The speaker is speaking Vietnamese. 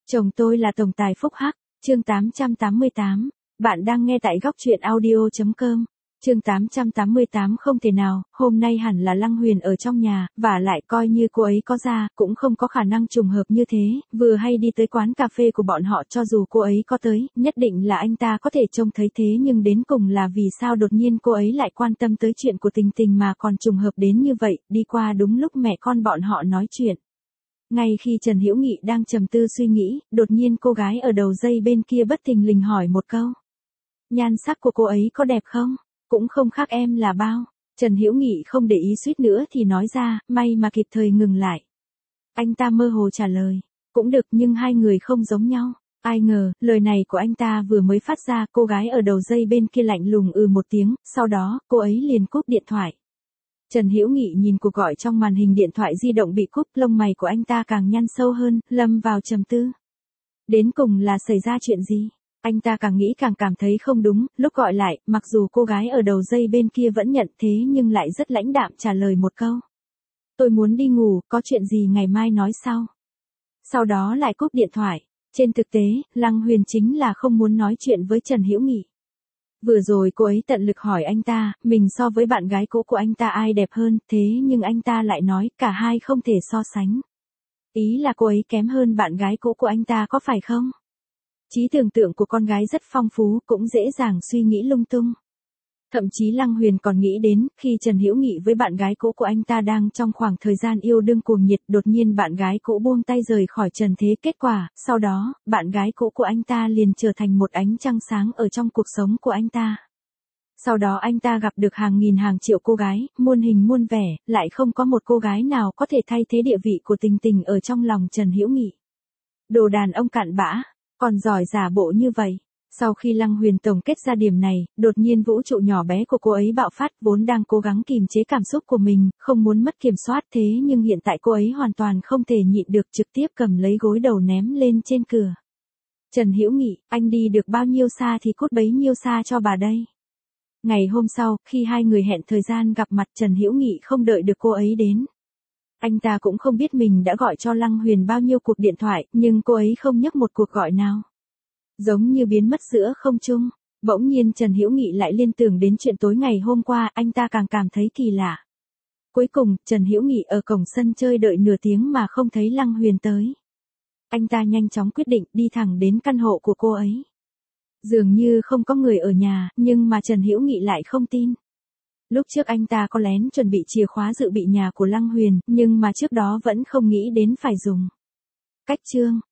Chồng tôi là tổng tài phúc hắc, chương 888. Bạn đang nghe tại góc truyện audio.com. Chương 888 không thể nào, hôm nay hẳn là Lăng Huyền ở trong nhà, và lại coi như cô ấy có ra, cũng không có khả năng trùng hợp như thế, vừa hay đi tới quán cà phê của bọn họ cho dù cô ấy có tới, nhất định là anh ta có thể trông thấy thế nhưng đến cùng là vì sao đột nhiên cô ấy lại quan tâm tới chuyện của Tình Tình mà còn trùng hợp đến như vậy, đi qua đúng lúc mẹ con bọn họ nói chuyện. Ngay khi Trần Hữu Nghị đang trầm tư suy nghĩ, đột nhiên cô gái ở đầu dây bên kia bất thình lình hỏi một câu. Nhan sắc của cô ấy có đẹp không? Cũng không khác em là bao. Trần Hữu Nghị không để ý suýt nữa thì nói ra, may mà kịp thời ngừng lại. Anh ta mơ hồ trả lời. Cũng được nhưng hai người không giống nhau. Ai ngờ, lời này của anh ta vừa mới phát ra, cô gái ở đầu dây bên kia lạnh lùng một tiếng, sau đó, cô ấy liền cúp điện thoại. Trần Hữu Nghị nhìn cuộc gọi trong màn hình điện thoại di động bị cúp, lông mày của anh ta càng nhăn sâu hơn, lâm vào trầm tư. Đến cùng là xảy ra chuyện gì? Anh ta càng nghĩ càng cảm thấy không đúng, lúc gọi lại, mặc dù cô gái ở đầu dây bên kia vẫn nhận thế nhưng lại rất lãnh đạm trả lời một câu. Tôi muốn đi ngủ, có chuyện gì ngày mai nói sau. Sau đó lại cúp điện thoại. Trên thực tế, Lăng Huyền chính là không muốn nói chuyện với Trần Hữu Nghị. Vừa rồi cô ấy tận lực hỏi anh ta, mình so với bạn gái cũ của anh ta ai đẹp hơn, thế nhưng anh ta lại nói cả hai không thể so sánh. Ý là cô ấy kém hơn bạn gái cũ của anh ta có phải không? Trí tưởng tượng của con gái rất phong phú, cũng dễ dàng suy nghĩ lung tung. Thậm chí Lăng Huyền còn nghĩ đến, khi Trần Hữu Nghị với bạn gái cũ của anh ta đang trong khoảng thời gian yêu đương cuồng nhiệt, đột nhiên bạn gái cũ buông tay rời khỏi trần thế, kết quả, sau đó, bạn gái cũ của anh ta liền trở thành một ánh trăng sáng ở trong cuộc sống của anh ta. Sau đó anh ta gặp được hàng nghìn hàng triệu cô gái, muôn hình muôn vẻ, lại không có một cô gái nào có thể thay thế địa vị của Tình Tình ở trong lòng Trần Hữu Nghị. Đồ đàn ông cặn bã, còn giỏi giả bộ như vậy. Sau khi Lăng Huyền tổng kết ra điểm này, đột nhiên vũ trụ nhỏ bé của cô ấy bạo phát, vốn đang cố gắng kìm chế cảm xúc của mình, không muốn mất kiểm soát, thế nhưng hiện tại cô ấy hoàn toàn không thể nhịn được, trực tiếp cầm lấy gối đầu ném lên trên cửa. Trần Hữu Nghị, anh đi được bao nhiêu xa thì cút bấy nhiêu xa cho bà đây. Ngày hôm sau, khi hai người hẹn thời gian gặp mặt, Trần Hữu Nghị không đợi được cô ấy đến. Anh ta cũng không biết mình đã gọi cho Lăng Huyền bao nhiêu cuộc điện thoại, nhưng cô ấy không nhấc một cuộc gọi nào. Giống như biến mất giữa không trung. Bỗng nhiên Trần Hữu Nghị lại liên tưởng đến chuyện tối ngày hôm qua, anh ta càng cảm thấy kỳ lạ. Cuối cùng, Trần Hữu Nghị ở cổng sân chơi đợi nửa tiếng mà không thấy Lăng Huyền tới. Anh ta nhanh chóng quyết định đi thẳng đến căn hộ của cô ấy. Dường như không có người ở nhà, nhưng mà Trần Hữu Nghị lại không tin. Lúc trước anh ta có lén chuẩn bị chìa khóa dự bị nhà của Lăng Huyền, nhưng mà trước đó vẫn không nghĩ đến phải dùng. Cách chương